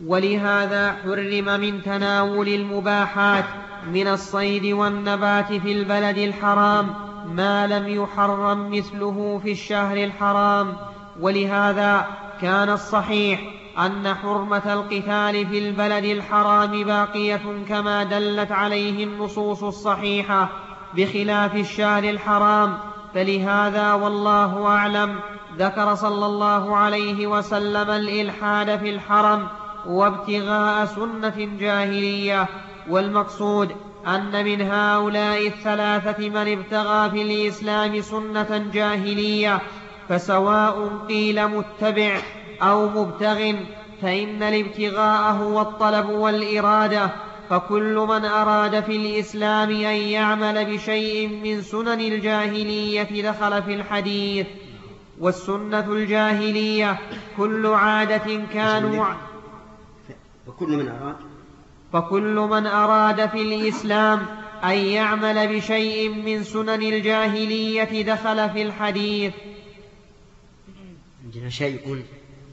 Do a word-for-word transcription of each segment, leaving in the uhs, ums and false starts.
ولهذا حرم من تناول المباحات من الصيد والنبات في البلد الحرام ما لم يحرم مثله في الشهر الحرام. ولهذا كان الصحيح أن حرمة القتال في البلد الحرام باقية كما دلت عليه النصوص الصحيحة بخلاف الشهر الحرام. فلهذا والله أعلم ذكر صلى الله عليه وسلم الإلحاد في الحرم وابتغاء سنة جاهلية. والمقصود أن من هؤلاء الثلاثة من ابتغى في الإسلام سنة جاهلية، فسواء قيل متبع أو مبتغ، فإن الابتغاء هو الطلب والإرادة. فكل من أراد في الإسلام أن يعمل بشيء من سنن الجاهلية دخل في الحديث. والسنة الجاهلية كل عادة كانوا فكل من أراد فكل من أراد في الإسلام أن يعمل بشيء من سنن الجاهلية دخل في الحديث. عندنا شيء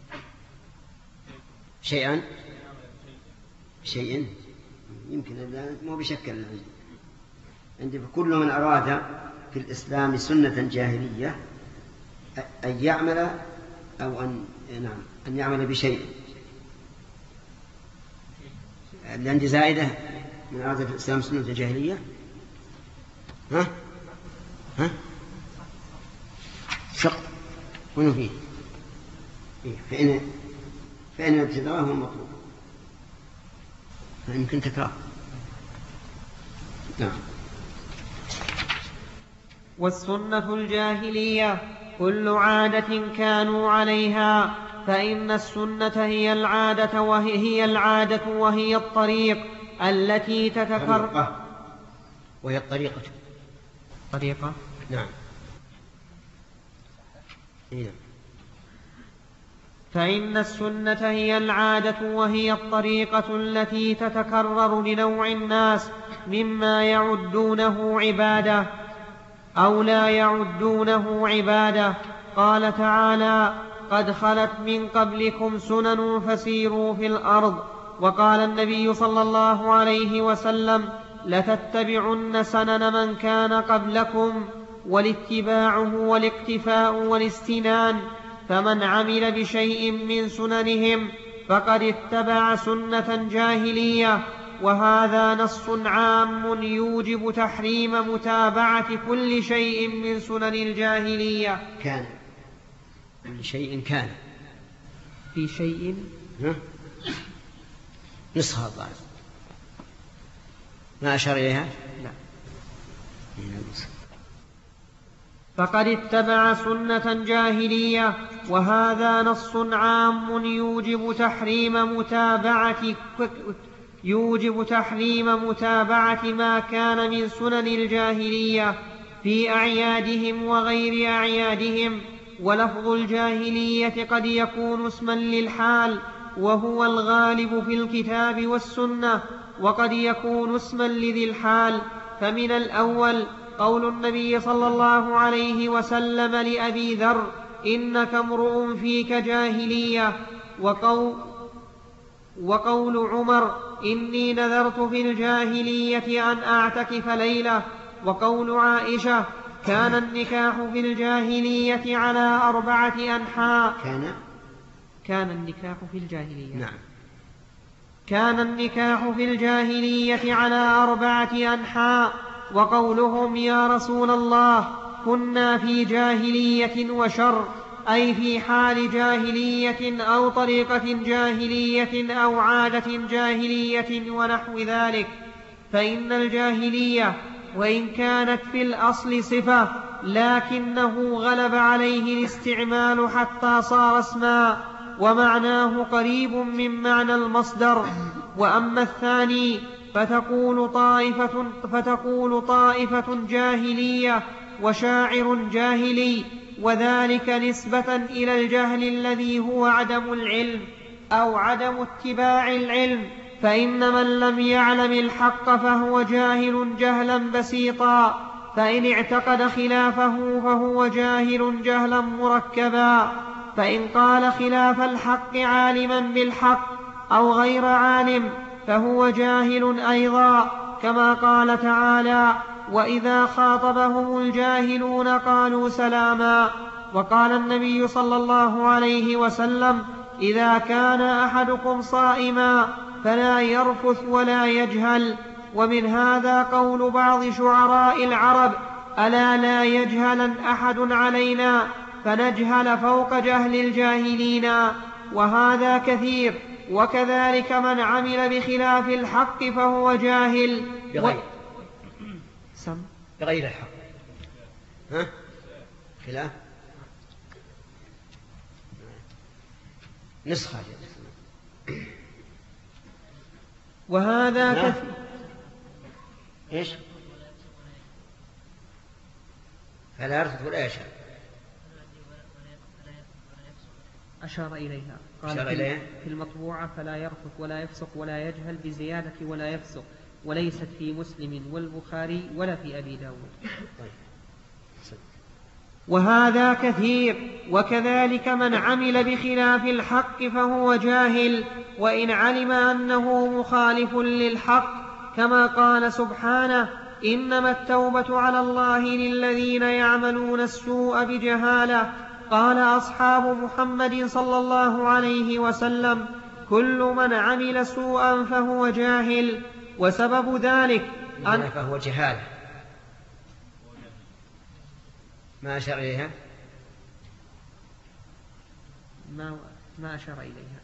شيئا شيء يمكن مو بشكل عندي. فكل من أراد في الإسلام سنة جاهلية أن يعمل أو أن نعم أن يعمل بشيء. اللي عندي زائدة من أراد في الإسلام سنة جاهلية. ها ها شق وين فيه فإن فإن ابتداءه مطلوب فيمكن تكرار. نعم. والسنة الجاهلية كل عادة كانوا عليها، فإن السنة هي العادة وهي العادة وهي الطريق التي تتكرر. وهي الطريقة طريقة نعم. إيه. فإن السنة هي العادة وهي الطريقة التي تتكرر لنوع الناس مما يعدونه عبادة أو لا يعدونه عبادة. قال تعالى: قد خلت من قبلكم سنن فسيروا في الأرض. وقال النبي صلى الله عليه وسلم: لتتبعن سنن من كان قبلكم. والاتباع هو الاقتفاء والاستنان، فمن عمل بشيء من سننهم فقد اتبع سنة جاهلية. وهذا نص عام يوجب تحريم متابعة كل شيء من سنن الجاهلية. كان كل شيء كان في شيء نصها الضعف ما أشار إليها. لا. فقد اتبع سنة جاهلية. وهذا نص عام يوجب تحريم متابعة يوجب تحريم متابعة ما كان من سنن الجاهلية في أعيادهم وغير أعيادهم. ولفظ الجاهلية قد يكون اسما للحال وهو الغالب في الكتاب والسنة، وقد يكون اسما لذي الحال. فمن الأول قول النبي صلى الله عليه وسلم لأبي ذر: إنك امرؤ فيك جاهلية. وقول, وقول عمر: إني نذرت في الجاهلية أن أعتكف ليلة. وقول عائشة: كان النكاح في الجاهلية على أربعة أنحاء. كان كان النكاح في الجاهلية نعم كان النكاح في الجاهلية على أربعة أنحاء. وقولهم: يا رسول الله كنا في جاهلية وشر، أي في حال جاهلية أو طريقة جاهلية أو عادة جاهلية ونحو ذلك. فإن الجاهلية وإن كانت في الأصل صفة لكنه غلب عليه الاستعمال حتى صار اسما، ومعناه قريب من معنى المصدر. وأما الثاني فتقول طائفة, فتقول طائفة جاهلية وشاعر جاهلي، وذلك نسبة إلى الجهل الذي هو عدم العلم أو عدم اتباع العلم. فإن من لم يعلم الحق فهو جاهل جهلا بسيطا، فإن اعتقد خلافه فهو جاهل جهلا مركبا. فإن قال خلاف الحق عالما بالحق أو غير عالم فهو جاهل أيضا، كما قال تعالى: وإذا خاطبهم الجاهلون قالوا سلاما. وقال النبي صلى الله عليه وسلم: إذا كان أحدكم صائما فلا يرفث ولا يجهل. ومن هذا قول بعض شعراء العرب: ألا لا يجهلن أحد علينا فنجهل فوق جهل الجاهلين. وهذا كثير. وكذلك من عمل بخلاف الحق فهو جاهل بغير, سم. بغير الحق. ها؟ خلاف نسخة. وهذا كثير. إيش؟ فلا يرفض ولا يشهد. أشار إليها قال أشار إليها في المطبوعة: فلا يرفض ولا يفسق ولا يجهل بزيادة ولا يفسق، وليست في مسلم والبخاري ولا في أبي داود. طيب. وهذا كثير. وكذلك من عمل بخلاف الحق فهو جاهل، وإن علم أنه مخالف للحق، كما قال سبحانه: إنما التوبة على الله للذين يعملون السوء بجهالة. قال أصحاب محمد صلى الله عليه وسلم: كل من عمل سوءا فهو جاهل. وسبب ذلك أن فهو جهالة. ما أشار إليها؟ ما, ما أشار إليها.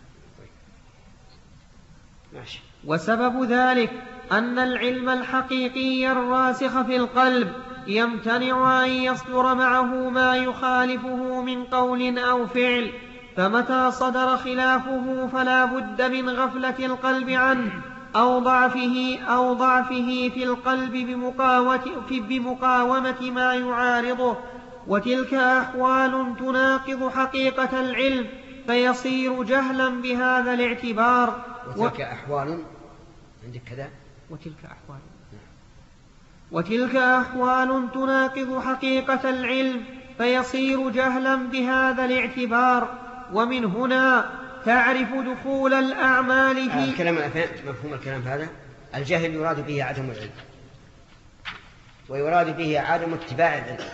ماشي. وسبب ذلك أن العلم الحقيقي الراسخ في القلب يمتنع أن يصدر معه ما يخالفه من قول أو فعل، فمتى صدر خلافه فلا بد من غفلة القلب عنه أو ضعفه, أو ضعفه في القلب بمقاومة ما يعارضه. وتلك أحوال تناقض حقيقة العلم، فيصير جهلا بهذا الاعتبار. وتلك أحوال عندك كذا. وتلك أحوال وتلك أحوال تناقض حقيقة العلم، فيصير جهلا بهذا الاعتبار. ومن هنا تعرف دخول الأعمال في الكلام مفهوم الكلام هذا. الجهل يراد به عدم العلم، ويراد به عدم اتباع العلم.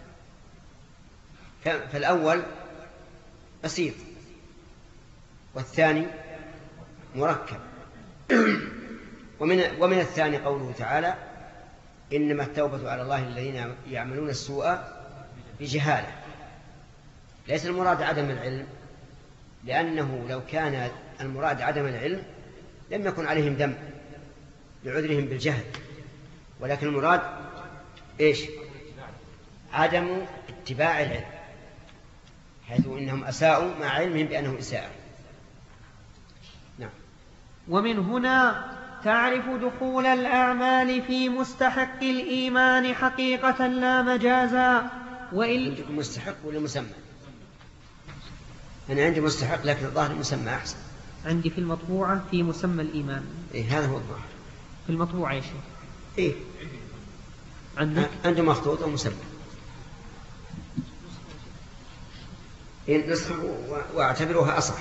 فالأول بسيط، والثاني مركب. ومن, ومن الثاني قوله تعالى: إنما التوبة على الله الذين يعملون السوء بجهالة. ليس المراد عدم العلم، لأنه لو كان المراد عدم العلم لم يكن عليهم ذنب لعذرهم بالجهل، ولكن المراد إيش؟ عدم اتباع العلم، حيث إنهم أساءوا مع علمهم بأنه إساءة. نعم. ومن هنا تعرف دخول الأعمال في مستحق الإيمان حقيقة لا مجازا. وإن مستحق ولا مسمى؟ أنا عندي مستحق، لكن الظاهر المسمى أحسن. عندي في المطبوعة في مسمى الإيمان. إيه هذا هو الظاهر في المطبوعة يا شيخ. إيه عندك عنده مخطوط أو مسمى. إيه نسخه واعتبرها أصح.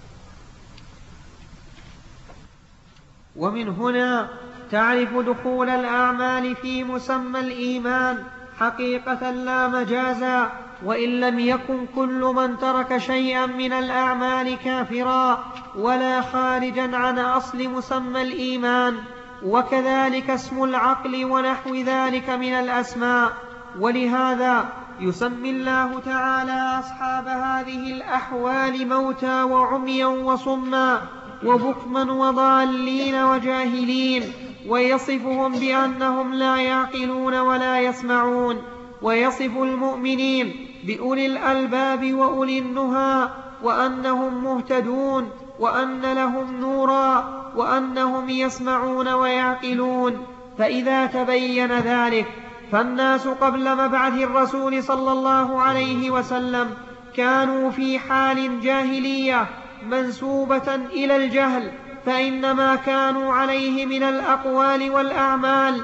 ومن هنا تعرف دخول الأعمال في مسمى الإيمان حقيقة لا مجازا. وإن لم يكن كل من ترك شيئا من الأعمال كافرا ولا خارجا عن أصل مسمى الإيمان. وكذلك اسم العقل ونحو ذلك من الأسماء. ولهذا يسمي الله تعالى أصحاب هذه الأحوال موتى وعميا وصما وبكما وضالين وجاهلين، ويصفهم بأنهم لا يعقلون ولا يسمعون. ويصف المؤمنين بأولي الألباب وأولي النهى، وأنهم مهتدون، وأن لهم نورا، وأنهم يسمعون ويعقلون. فإذا تبين ذلك فالناس قبل مبعث الرسول صلى الله عليه وسلم كانوا في حال جاهلية منسوبة إلى الجهل، فإنما كانوا عليه من الأقوال والأعمال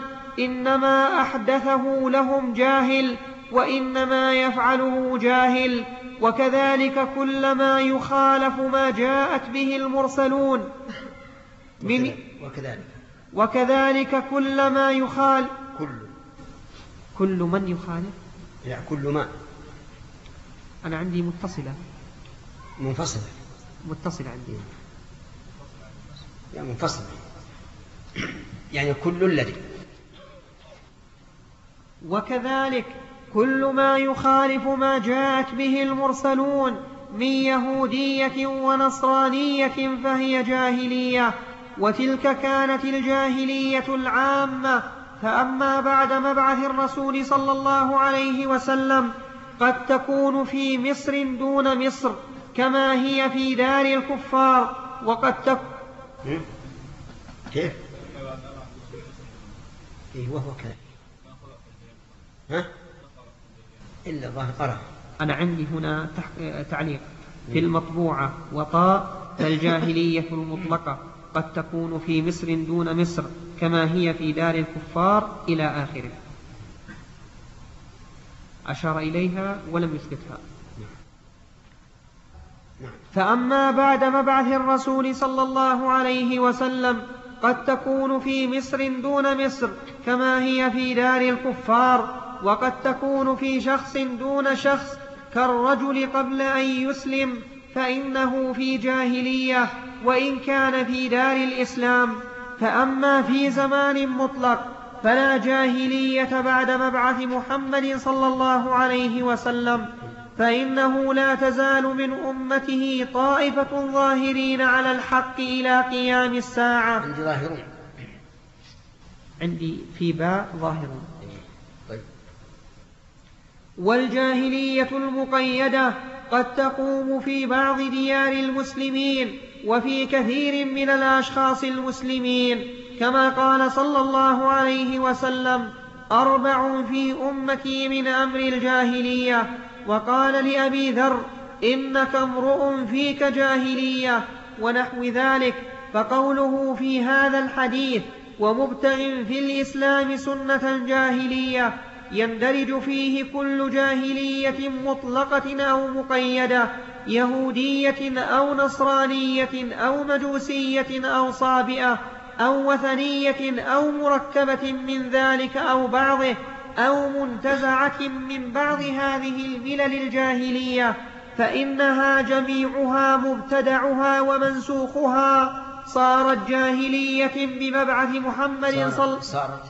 إنما أحدثه لهم جاهل، وإنما يفعله جاهل. وكذلك كل ما يخالف ما جاءت به المرسلون من وكذلك وكذلك كل ما يخالف كل كل من يخالف لا كل ما أنا عندي متصلة منفصلة متصلة عندي يعني منفصلة يعني كل الذي وكذلك كل ما يخالف ما جاءت به المرسلون من يهودية ونصرانية فهي جاهلية، وتلك كانت الجاهلية العامة. فأما بعد مبعث الرسول صلى الله عليه وسلم قد تكون في مصر دون مصر كما هي في دار الكفار، وقد تكون كيف؟ إيه وهو كذا ها؟ إلا ظاهر قرأ. أنا عندي هنا تعليق في المطبوعة وطاء الجاهلية المطلقة قد تكون في مصر دون مصر كما هي في دار الكفار إلى آخره. أشار إليها ولم يثبتها. فأما بعد مبعث الرسول صلى الله عليه وسلم قد تكون في مصر دون مصر كما هي في دار الكفار، وقد تكون في شخص دون شخص كالرجل قبل أن يسلم فإنه في جاهلية وإن كان في دار الإسلام. فأما في زمان مطلق فلا جاهلية بعد مبعث محمد صلى الله عليه وسلم، فإنه لا تزال من أمته طائفة ظاهرين على الحق إلى قيام الساعة. عندي ظاهرون، عندي في باء ظاهرون. طيب. والجاهلية المقيدة قد تقوم في بعض ديار المسلمين وفي كثير من الأشخاص المسلمين، كما قال صلى الله عليه وسلم: أربع في أمتي من أمر الجاهلية. وقال لأبي ذر: إنك امرؤ فيك جاهلية، ونحو ذلك. فقوله في هذا الحديث: ومبتغ في الإسلام سنة جاهلية، يندرج فيه كل جاهلية مطلقة أو مقيدة، يهودية أو نصرانية أو مجوسية أو صابئة أو وثنية أو مركبة من ذلك أو بعضه أو منتزعة من بعض هذه الملل الجاهلية، فإنها جميعها مبتدعها ومنسوخها صارت جاهلية بمبعث محمد صلى صارت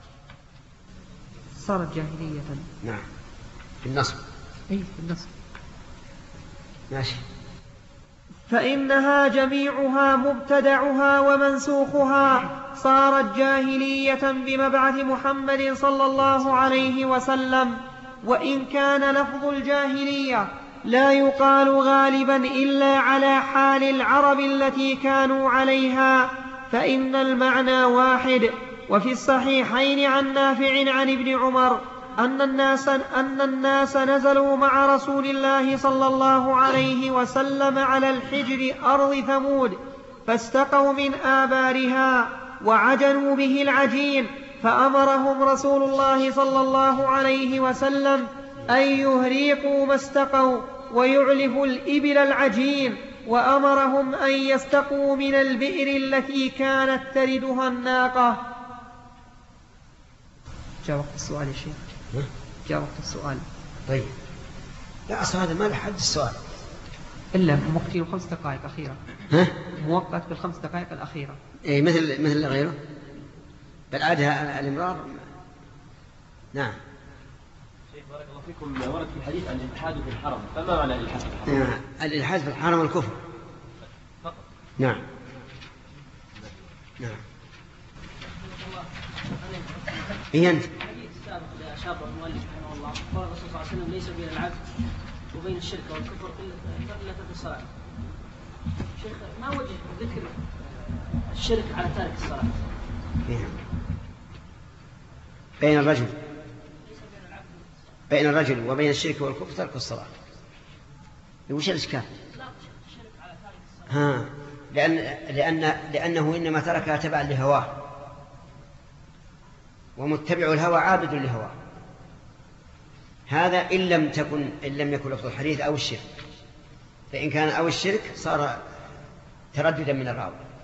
صارت جاهلية. نعم في النصب. أي في النصب ماشي. فإنها جميعها مبتدعها ومنسوخها صارت جاهلية بمبعث محمد صلى الله عليه وسلم. وإن كان لفظ الجاهلية لا يقال غالبا إلا على حال العرب التي كانوا عليها، فإن المعنى واحد. وفي الصحيحين عن نافع عن ابن عمر أن الناس, أن الناس نزلوا مع رسول الله صلى الله عليه وسلم على الحجر أرض ثمود، فاستقوا من آبارها وعجنوا به العجين، فأمرهم رسول الله صلى الله عليه وسلم أن يهريقوا ما استقوا ويعلفوا الإبل العجين، وأمرهم أن يستقوا من البئر التي كانت تردها الناقة. جاء وقت السؤال يا شيخ. جاء وقت السؤال. طيب لا أصلا هذا ما لحد السؤال إلا موقتي الخمس دقائق الأخيرة. ها؟ موقت بالخمس دقائق الأخيرة. إيه مثل مثل غيره بل عادها الإمرار. نعم. شيخ بارك الله فيكم، ورد في الحديث عن الإلحاد في الحرم، فما معنى الإلحاد في الحرم؟ نعم. الإلحاد في الحرم الكفر فقط. نعم. نعم. إيه أنت؟ الحديث السابق لأشار المؤلف رحمه الله قال الرسول صلى الله عليه وسلم: ليس بين العبد وبين الشرك والكفر إلا ترك الصلاة. شيخ ما وجه ذكر الشرك على تارك الصلاة؟ بين الرجل بين الرجل وبين الشرك والكفر ترك الصلاة. وش الإشكال؟ ها لأن لأن لأنه إنما تركها تبعا لهواه، ومتبع الهوى عابد لهواه. هذا إن لم تكن إن لم يكن لفظ الحديث أو الشرك، فإن كان أو الشرك صار ترددا من الراوي.